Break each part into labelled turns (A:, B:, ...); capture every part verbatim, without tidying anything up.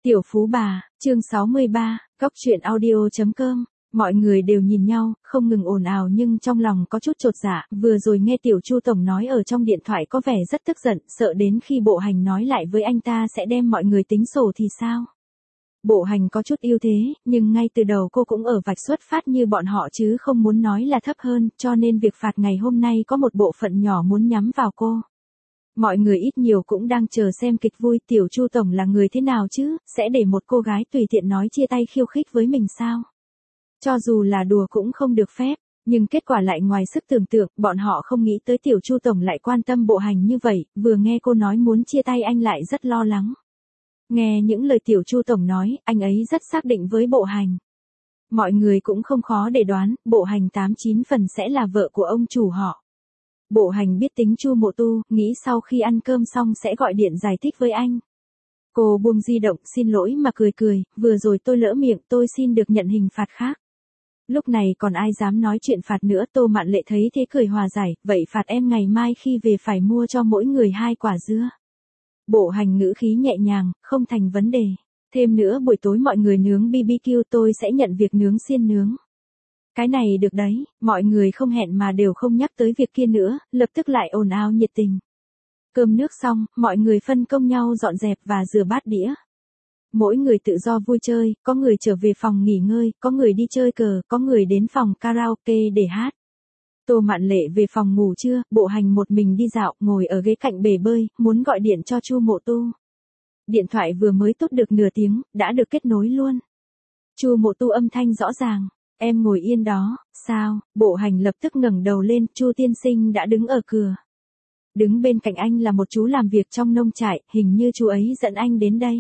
A: Tiểu Phú Bà, chương sáu mươi ba, góc truyện audio.com. Mọi người đều nhìn nhau, không ngừng ồn ào nhưng trong lòng có chút chột dạ, vừa rồi nghe Tiểu Chu Tổng nói ở trong điện thoại có vẻ rất tức giận, sợ đến khi Bộ Hành nói lại với anh ta sẽ đem mọi người tính sổ thì sao. Bộ Hành có chút ưu thế, nhưng ngay từ đầu cô cũng ở vạch xuất phát như bọn họ chứ không muốn nói là thấp hơn, cho nên việc phạt ngày hôm nay có một bộ phận nhỏ muốn nhắm vào cô. Mọi người ít nhiều cũng đang chờ xem kịch vui. Tiểu Chu Tổng là người thế nào chứ, sẽ để một cô gái tùy tiện nói chia tay khiêu khích với mình sao? Cho dù là đùa cũng không được phép, nhưng kết quả lại ngoài sức tưởng tượng, bọn họ không nghĩ tới Tiểu Chu Tổng lại quan tâm Bộ Hành như vậy, vừa nghe cô nói muốn chia tay anh lại rất lo lắng. Nghe những lời Tiểu Chu Tổng nói, anh ấy rất xác định với Bộ Hành. Mọi người cũng không khó để đoán, Bộ Hành tám chín phần sẽ là vợ của ông chủ họ. Bộ Hành biết tính Chu Mộ Tu, nghĩ sau khi ăn cơm xong sẽ gọi điện giải thích với anh. Cô buông di động, xin lỗi mà cười cười, vừa rồi tôi lỡ miệng, tôi xin được nhận hình phạt khác. Lúc này còn ai dám nói chuyện phạt nữa. Tô Mạn Lệ thấy thế cười hòa giải, vậy phạt em ngày mai khi về phải mua cho mỗi người hai quả dưa. Bộ Hành ngữ khí nhẹ nhàng, không thành vấn đề. Thêm nữa buổi tối mọi người nướng bê bê kiu tôi sẽ nhận việc nướng xiên nướng. Cái này được đấy, mọi người không hẹn mà đều không nhắc tới việc kia nữa, lập tức lại ồn ào nhiệt tình. Cơm nước xong, mọi người phân công nhau dọn dẹp và rửa bát đĩa. Mỗi người tự do vui chơi, có người trở về phòng nghỉ ngơi, có người đi chơi cờ, có người đến phòng karaoke để hát. Tô Mạn Lệ về phòng ngủ trưa, Bộ Hành một mình đi dạo, ngồi ở ghế cạnh bể bơi, muốn gọi điện cho Chu Mộ Tu. Điện thoại vừa mới tốt được nửa tiếng, đã được kết nối luôn. Chu Mộ Tu âm thanh rõ ràng. Em ngồi yên đó, sao? Bộ Hành lập tức ngẩng đầu lên, Chu tiên sinh đã đứng ở cửa. Đứng bên cạnh anh là một chú làm việc trong nông trại, hình như chú ấy dẫn anh đến đây.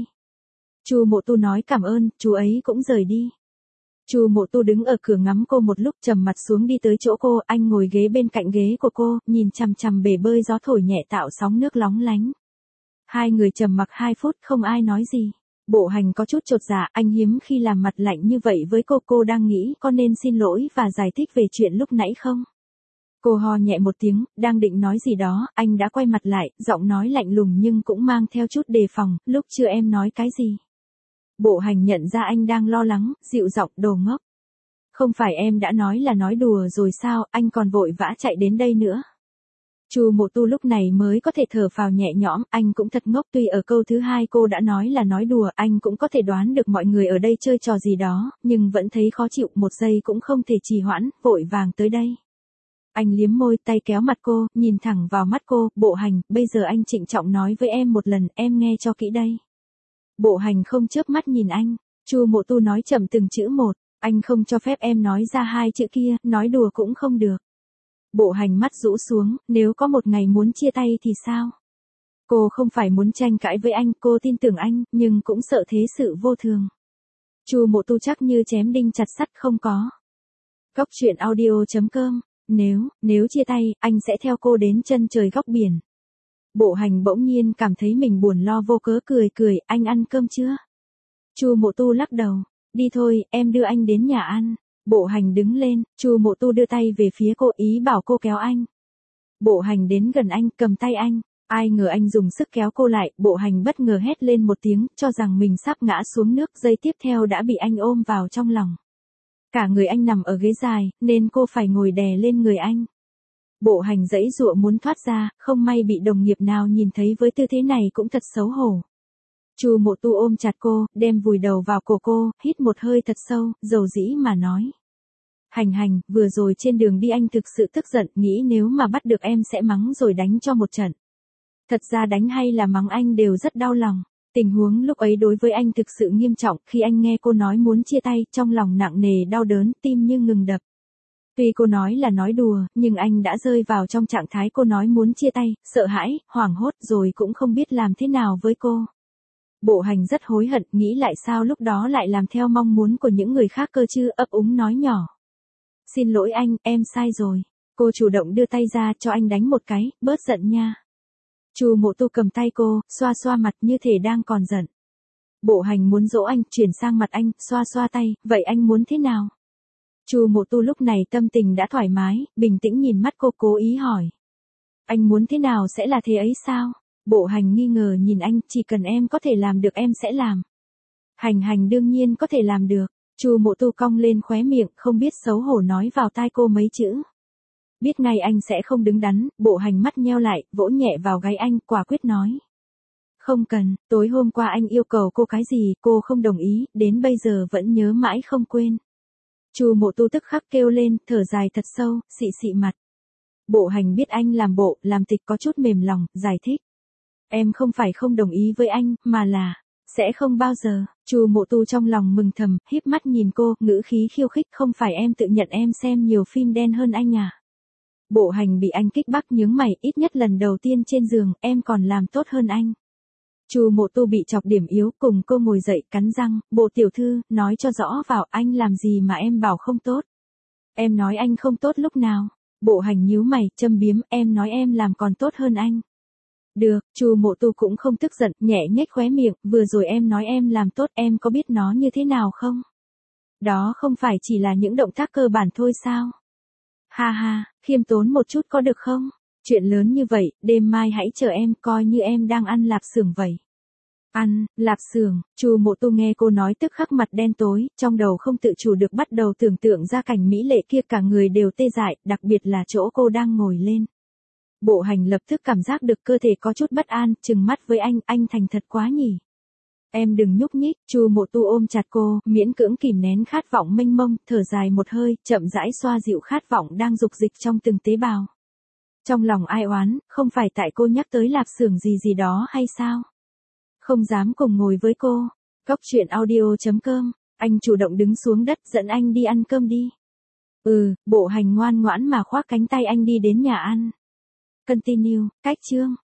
A: Chu Mộ Tu nói cảm ơn, chú ấy cũng rời đi. Chu Mộ Tu đứng ở cửa ngắm cô một lúc, trầm mặt xuống đi tới chỗ cô, anh ngồi ghế bên cạnh ghế của cô, nhìn chằm chằm bể bơi, gió thổi nhẹ tạo sóng nước lóng lánh. Hai người trầm mặc hai phút không ai nói gì. Bộ Hành có chút chột dạ, anh hiếm khi làm mặt lạnh như vậy với cô. Cô đang nghĩ có nên xin lỗi và giải thích về chuyện lúc nãy không? Cô ho nhẹ một tiếng, đang định nói gì đó, anh đã quay mặt lại, giọng nói lạnh lùng nhưng cũng mang theo chút đề phòng, lúc chưa em nói cái gì? Bộ Hành nhận ra anh đang lo lắng, dịu giọng, đồ ngốc. Không phải em đã nói là nói đùa rồi sao, anh còn vội vã chạy đến đây nữa. Chu Mộ Tu lúc này mới có thể thở phào nhẹ nhõm, anh cũng thật ngốc, tuy ở câu thứ hai cô đã nói là nói đùa, anh cũng có thể đoán được mọi người ở đây chơi trò gì đó, nhưng vẫn thấy khó chịu, một giây cũng không thể trì hoãn, vội vàng tới đây. Anh liếm môi, tay kéo mặt cô, nhìn thẳng vào mắt cô, Bộ Hành, bây giờ anh trịnh trọng nói với em một lần, em nghe cho kỹ đây. Bộ Hành không chớp mắt nhìn anh, Chu Mộ Tu nói chậm từng chữ một, anh không cho phép em nói ra hai chữ kia, nói đùa cũng không được. Bộ Hành mắt rũ xuống, nếu có một ngày muốn chia tay thì sao? Cô không phải muốn tranh cãi với anh, cô tin tưởng anh, nhưng cũng sợ thế sự vô thường. Chu Mộ Tu chắc như chém đinh chặt sắt, không có. Góc truyện audio.com, nếu, nếu chia tay, anh sẽ theo cô đến chân trời góc biển. Bộ Hành bỗng nhiên cảm thấy mình buồn lo vô cớ, cười cười, anh ăn cơm chưa? Chu Mộ Tu lắc đầu, đi thôi, em đưa anh đến nhà ăn. Bộ Hành đứng lên, Chu Mộ Tu đưa tay về phía cô, ý bảo cô kéo anh. Bộ Hành đến gần anh, cầm tay anh, ai ngờ anh dùng sức kéo cô lại, Bộ Hành bất ngờ hét lên một tiếng, cho rằng mình sắp ngã xuống nước, giây tiếp theo đã bị anh ôm vào trong lòng. Cả người anh nằm ở ghế dài, nên cô phải ngồi đè lên người anh. Bộ Hành giãy giụa muốn thoát ra, không may bị đồng nghiệp nào nhìn thấy với tư thế này cũng thật xấu hổ. Chu Mộ Tu ôm chặt cô, đem vùi đầu vào cổ cô, hít một hơi thật sâu, dầu dĩ mà nói. Hành Hành, vừa rồi trên đường đi anh thực sự tức giận, nghĩ nếu mà bắt được em sẽ mắng rồi đánh cho một trận. Thật ra đánh hay là mắng anh đều rất đau lòng. Tình huống lúc ấy đối với anh thực sự nghiêm trọng, khi anh nghe cô nói muốn chia tay, trong lòng nặng nề đau đớn, tim như ngừng đập. Tuy cô nói là nói đùa, nhưng anh đã rơi vào trong trạng thái cô nói muốn chia tay, sợ hãi, hoảng hốt rồi cũng không biết làm thế nào với cô. Bộ Hành rất hối hận, nghĩ lại sao lúc đó lại làm theo mong muốn của những người khác cơ chứ, ấp úng nói nhỏ. Xin lỗi anh, em sai rồi. Cô chủ động đưa tay ra cho anh đánh một cái, bớt giận nha. Chu Mộ Tu cầm tay cô, xoa xoa mặt như thể đang còn giận. Bộ Hành muốn dỗ anh, chuyển sang mặt anh, xoa xoa tay, vậy anh muốn thế nào? Chu Mộ Tu lúc này tâm tình đã thoải mái, bình tĩnh nhìn mắt cô, cố ý hỏi. Anh muốn thế nào sẽ là thế ấy sao? Bộ Hành nghi ngờ nhìn anh, chỉ cần em có thể làm được em sẽ làm. Hành hành đương nhiên có thể làm được. Chu Mộ Tu cong lên khóe miệng, không biết xấu hổ nói vào tai cô mấy chữ. Biết ngay anh sẽ không đứng đắn, Bộ Hành mắt nheo lại, vỗ nhẹ vào gáy anh, quả quyết nói. Không cần, tối hôm qua anh yêu cầu cô cái gì, cô không đồng ý, đến bây giờ vẫn nhớ mãi không quên. Chu Mộ Tu tức khắc kêu lên, thở dài thật sâu, xị xị mặt. Bộ Hành biết anh làm bộ, làm tịch có chút mềm lòng, giải thích. Em không phải không đồng ý với anh, mà là, sẽ không bao giờ. Chu Mộ Tu trong lòng mừng thầm, híp mắt nhìn cô, ngữ khí khiêu khích, không phải em tự nhận em xem nhiều phim đen hơn anh à. Bộ Hành bị anh kích bác nhướng mày, ít nhất lần đầu tiên trên giường, em còn làm tốt hơn anh. Chu Mộ Tu bị chọc điểm yếu, cùng cô ngồi dậy, cắn răng, Bộ tiểu thư, nói cho rõ vào, anh làm gì mà em bảo không tốt. Em nói anh không tốt lúc nào. Bộ Hành nhíu mày, châm biếm, em nói em làm còn tốt hơn anh. Được, Chu Mộ Tu cũng không tức giận, nhẹ nhếch khóe miệng, vừa rồi em nói em làm tốt, em có biết nó như thế nào không? Đó không phải chỉ là những động tác cơ bản thôi sao? Ha ha, khiêm tốn một chút có được không? Chuyện lớn như vậy, đêm mai hãy chờ em, coi như em đang ăn lạp xưởng vậy. Ăn, lạp xưởng, Chu Mộ Tu nghe cô nói tức khắc mặt đen tối, trong đầu không tự chủ được bắt đầu tưởng tượng ra cảnh mỹ lệ kia, cả người đều tê dại, đặc biệt là chỗ cô đang ngồi lên. Bộ Hành lập tức cảm giác được cơ thể có chút bất an, trừng mắt với anh, anh thành thật quá nhỉ. Em đừng nhúc nhích, Chu Mộ Tu ôm chặt cô, miễn cưỡng kìm nén khát vọng mênh mông, thở dài một hơi, chậm rãi xoa dịu khát vọng đang dục dịch trong từng tế bào. Trong lòng ai oán, không phải tại cô nhắc tới lạp xưởng gì gì đó hay sao? Không dám cùng ngồi với cô. Cóc truyện audio chấm com, anh chủ động đứng xuống đất dẫn anh đi ăn cơm đi. Ừ, Bộ Hành ngoan ngoãn mà khoác cánh tay anh đi đến nhà ăn. Continue, cách chương.